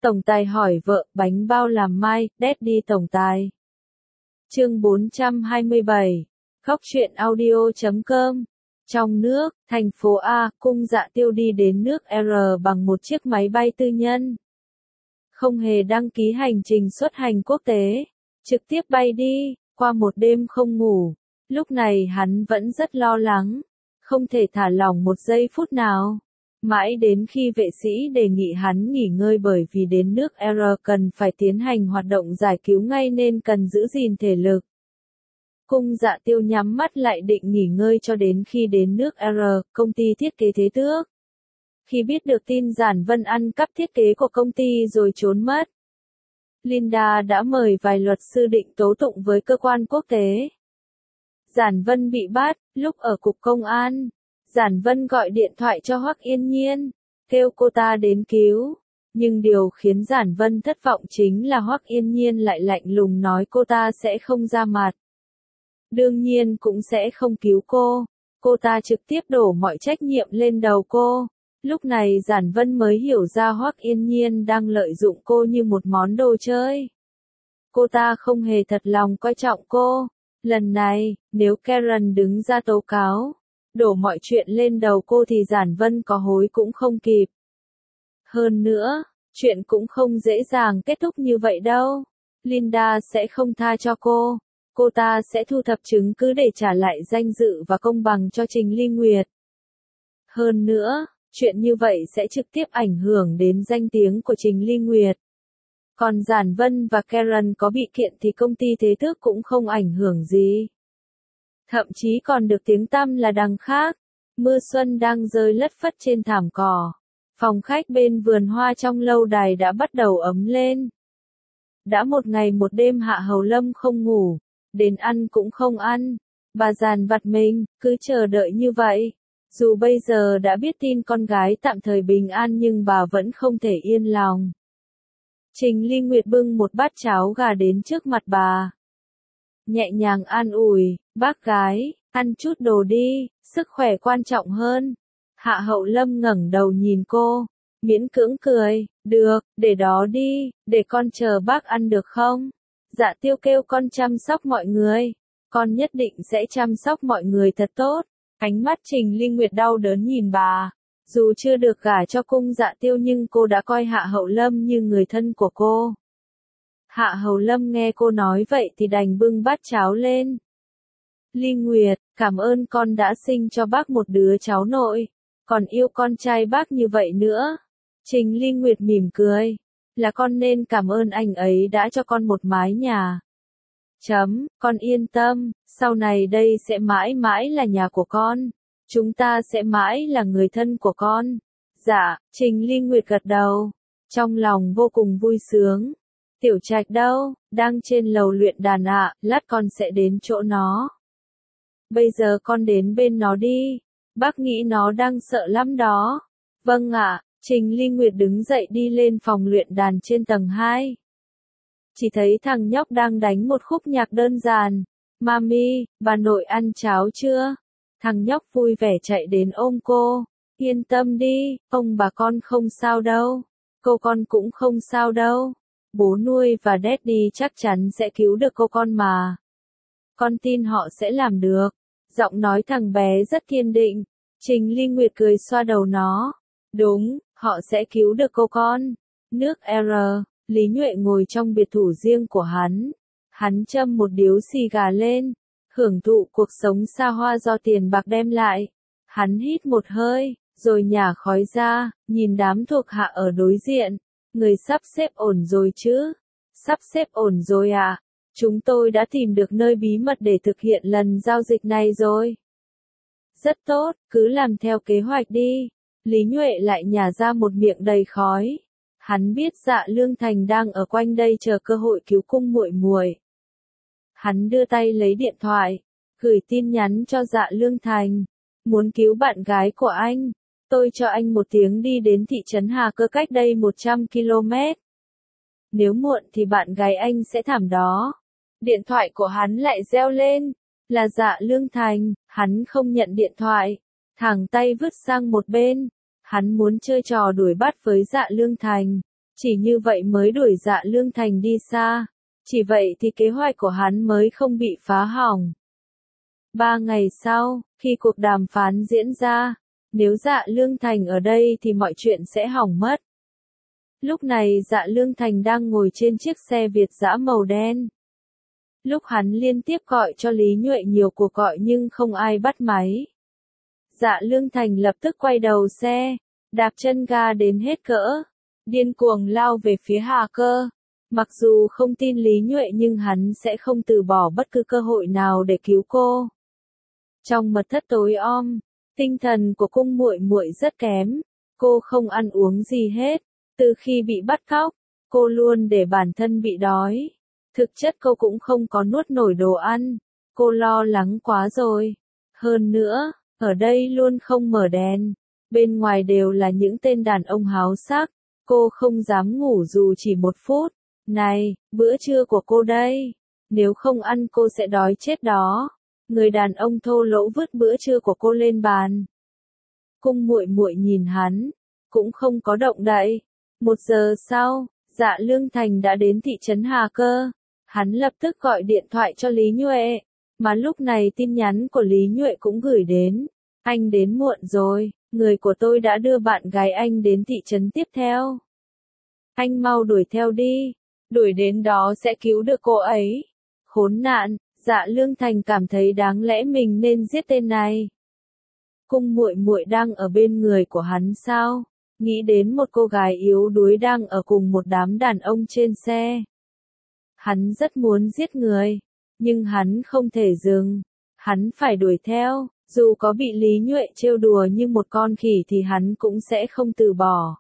Tổng tài hỏi vợ, bánh bao làm mai, Daddy tổng tài. Chương 427. Khóc chuyện audio.com. Trong nước, thành phố A, Cung Dạ Tiêu đi đến nước R bằng một chiếc máy bay tư nhân. Không hề đăng ký hành trình xuất hành quốc tế, trực tiếp bay đi, qua một đêm không ngủ. Lúc này hắn vẫn rất lo lắng, không thể thả lỏng một giây phút nào. Mãi đến khi vệ sĩ đề nghị hắn nghỉ ngơi bởi vì đến nước R cần phải tiến hành hoạt động giải cứu ngay nên cần giữ gìn thể lực. Cung Dạ Tiêu nhắm mắt lại định nghỉ ngơi cho đến khi đến nước R, công ty thiết kế Thế Tước. Khi biết được tin Giản Vân ăn cắp thiết kế của công ty rồi trốn mất, Linda đã mời vài luật sư định tố tụng với cơ quan quốc tế. Giản Vân bị bắt, lúc ở cục công an, Giản Vân gọi điện thoại cho Hoắc Yên Nhiên, kêu cô ta đến cứu. Nhưng điều khiến Giản Vân thất vọng chính là Hoắc Yên Nhiên lại lạnh lùng nói cô ta sẽ không ra mặt. Đương nhiên cũng sẽ không cứu cô ta trực tiếp đổ mọi trách nhiệm lên đầu cô. Lúc này Giản Vân mới hiểu ra Hoắc Yên Nhiên đang lợi dụng cô như một món đồ chơi. Cô ta không hề thật lòng coi trọng cô. Lần này, nếu Karen đứng ra tố cáo, đổ mọi chuyện lên đầu cô thì Giản Vân có hối cũng không kịp. Hơn nữa, chuyện cũng không dễ dàng kết thúc như vậy đâu. Linda sẽ không tha cho cô. Cô ta sẽ thu thập chứng cứ để trả lại danh dự và công bằng cho Trình Ly Nguyệt. Hơn nữa, chuyện như vậy sẽ trực tiếp ảnh hưởng đến danh tiếng của Trình Ly Nguyệt. Còn Giản Vân và Karen có bị kiện thì công ty Thế Tước cũng không ảnh hưởng gì. Thậm chí còn được tiếng tăm là đằng khác. Mưa xuân đang rơi lất phất trên thảm cỏ. Phòng khách bên vườn hoa trong lâu đài đã bắt đầu ấm lên. Đã một ngày một đêm Hạ Hầu Lâm không ngủ, đến ăn cũng không ăn. Bà dằn vặt mình, cứ chờ đợi như vậy. Dù bây giờ đã biết tin con gái tạm thời bình an nhưng bà vẫn không thể yên lòng. Trình Ly Nguyệt bưng một bát cháo gà đến trước mặt bà. Nhẹ nhàng an ủi, bác gái, ăn chút đồ đi, sức khỏe quan trọng hơn. Hạ Hậu Lâm ngẩng đầu nhìn cô, miễn cưỡng cười, được, để đó đi, để con chờ bác ăn được không? Dạ Tiêu kêu con chăm sóc mọi người, con nhất định sẽ chăm sóc mọi người thật tốt. Ánh mắt Trình Ly Nguyệt đau đớn nhìn bà. Dù chưa được gả cho Cung Dạ Tiêu nhưng cô đã coi Hạ Hậu Lâm như người thân của cô. Hạ Hầu Lâm nghe cô nói vậy thì đành bưng bát cháo lên. Ly Nguyệt, cảm ơn con đã sinh cho bác một đứa cháu nội, còn yêu con trai bác như vậy nữa. Trình Ly Nguyệt mỉm cười, là con nên cảm ơn anh ấy đã cho con một mái nhà. Con yên tâm, sau này đây sẽ mãi mãi là nhà của con. Chúng ta sẽ mãi là người thân của con. Dạ, Trình Ly Nguyệt gật đầu, trong lòng vô cùng vui sướng. Tiểu Trạch đâu, đang trên lầu luyện đàn ạ, lát con sẽ đến chỗ nó. Bây giờ con đến bên nó đi, bác nghĩ nó đang sợ lắm đó. Vâng ạ, Trình Ly Nguyệt đứng dậy đi lên phòng luyện đàn trên tầng 2. Chỉ thấy thằng nhóc đang đánh một khúc nhạc đơn giản. Mami, bà nội ăn cháo chưa? Thằng nhóc vui vẻ chạy đến ôm cô. Yên tâm đi, ông bà con không sao đâu. Cô con cũng không sao đâu. Bố nuôi và Daddy chắc chắn sẽ cứu được cô con mà. Con tin họ sẽ làm được. Giọng nói thằng bé rất kiên định. Trình Ly Nguyệt cười xoa đầu nó. Đúng, họ sẽ cứu được cô con. Nước R, Lý Nhuệ ngồi trong biệt thự riêng của hắn. Hắn châm một điếu xì gà lên, hưởng thụ cuộc sống xa hoa do tiền bạc đem lại. Hắn hít một hơi, rồi nhả khói ra, nhìn đám thuộc hạ ở đối diện. Người sắp xếp ổn rồi chứ? Sắp xếp ổn rồi à? Chúng tôi đã tìm được nơi bí mật để thực hiện lần giao dịch này rồi. Rất tốt, cứ làm theo kế hoạch đi. Lý Nhuệ lại nhả ra một miệng đầy khói. Hắn biết Dạ Lương Thành đang ở quanh đây chờ cơ hội cứu Cung muội muội. Hắn đưa tay lấy điện thoại, gửi tin nhắn cho Dạ Lương Thành. Muốn cứu bạn gái của anh, tôi cho anh một tiếng đi đến thị trấn Hà Cơ cách đây 100 km. Nếu muộn thì bạn gái anh sẽ thảm đó. Điện thoại của hắn lại reo lên, là Dạ Lương Thành. Hắn không nhận điện thoại, thẳng tay vứt sang một bên. Hắn muốn chơi trò đuổi bắt với Dạ Lương Thành. Chỉ như vậy mới đuổi Dạ Lương Thành đi xa. Chỉ vậy thì kế hoạch của hắn mới không bị phá hỏng. 3 ngày sau, khi cuộc đàm phán diễn ra, nếu Dạ Lương Thành ở đây thì mọi chuyện sẽ hỏng mất. Lúc này Dạ Lương Thành đang ngồi trên chiếc xe Việt dã màu đen. Lúc hắn liên tiếp gọi cho Lý Nhuệ nhiều cuộc gọi nhưng không ai bắt máy. Dạ Lương Thành lập tức quay đầu xe, đạp chân ga đến hết cỡ, điên cuồng lao về phía Hà Cơ. Mặc dù không tin Lý Nhuệ nhưng hắn sẽ không từ bỏ bất cứ cơ hội nào để cứu cô. Trong mật thất tối om, tinh thần của cung muội muội rất kém, cô không ăn uống gì hết. Từ khi bị bắt cóc, cô luôn để bản thân bị đói. Thực chất cô cũng không có nuốt nổi đồ ăn. Cô lo lắng quá rồi. Hơn nữa, ở đây luôn không mở đèn. Bên ngoài đều là những tên đàn ông háo sắc. Cô không dám ngủ dù chỉ 1 phút. Này, bữa trưa của cô đây. Nếu không ăn cô sẽ đói chết đó. Người đàn ông thô lỗ vứt bữa trưa của cô lên bàn. Cung muội muội nhìn hắn, cũng không có động đậy. 1 giờ sau, Dạ Lương Thành đã đến thị trấn Hà Cơ. Hắn lập tức gọi điện thoại cho Lý Nhuệ. Mà lúc này tin nhắn của Lý Nhuệ cũng gửi đến. Anh đến muộn rồi, người của tôi đã đưa bạn gái anh đến thị trấn tiếp theo. Anh mau đuổi theo đi, đuổi đến đó sẽ cứu được cô ấy. Khốn nạn, Dạ Lương Thành cảm thấy đáng lẽ mình nên giết tên này. Cung muội muội đang ở bên người của hắn sao? Nghĩ đến một cô gái yếu đuối đang ở cùng một đám đàn ông trên xe. Hắn rất muốn giết người, nhưng hắn không thể dừng. Hắn phải đuổi theo, dù có bị Lý Nhuệ trêu đùa như một con khỉ thì hắn cũng sẽ không từ bỏ.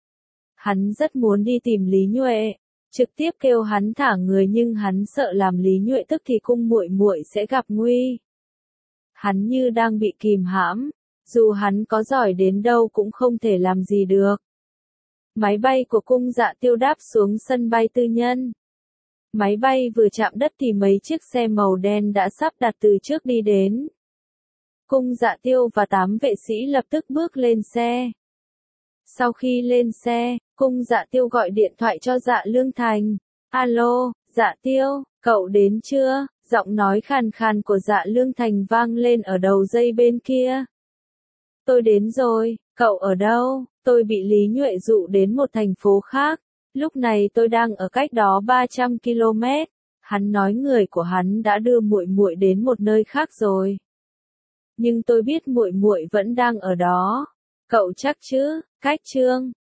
Hắn rất muốn đi tìm Lý Nhuệ, trực tiếp kêu hắn thả người nhưng hắn sợ làm Lý Nhuệ tức thì cung muội muội sẽ gặp nguy. Hắn như đang bị kìm hãm, dù hắn có giỏi đến đâu cũng không thể làm gì được. Máy bay của cung Dạ Tiêu đáp xuống sân bay tư nhân. Máy bay vừa chạm đất thì mấy chiếc xe màu đen đã sắp đặt từ trước đi đến. Cung Dạ Tiêu và 8 vệ sĩ lập tức bước lên xe. Sau khi lên xe, cung Dạ Tiêu gọi điện thoại cho Dạ Lương Thành. Alo, Dạ Tiêu, cậu đến chưa? Giọng nói khàn khàn của Dạ Lương Thành vang lên ở đầu dây bên kia. Tôi đến rồi, cậu ở đâu? Tôi bị Lý Nhuệ dụ đến một thành phố khác. Lúc này tôi đang ở cách đó 300 km. Hắn nói người của hắn đã đưa muội muội đến một nơi khác rồi. Nhưng tôi biết muội muội vẫn đang ở đó. Cậu chắc chứ? Cách Trương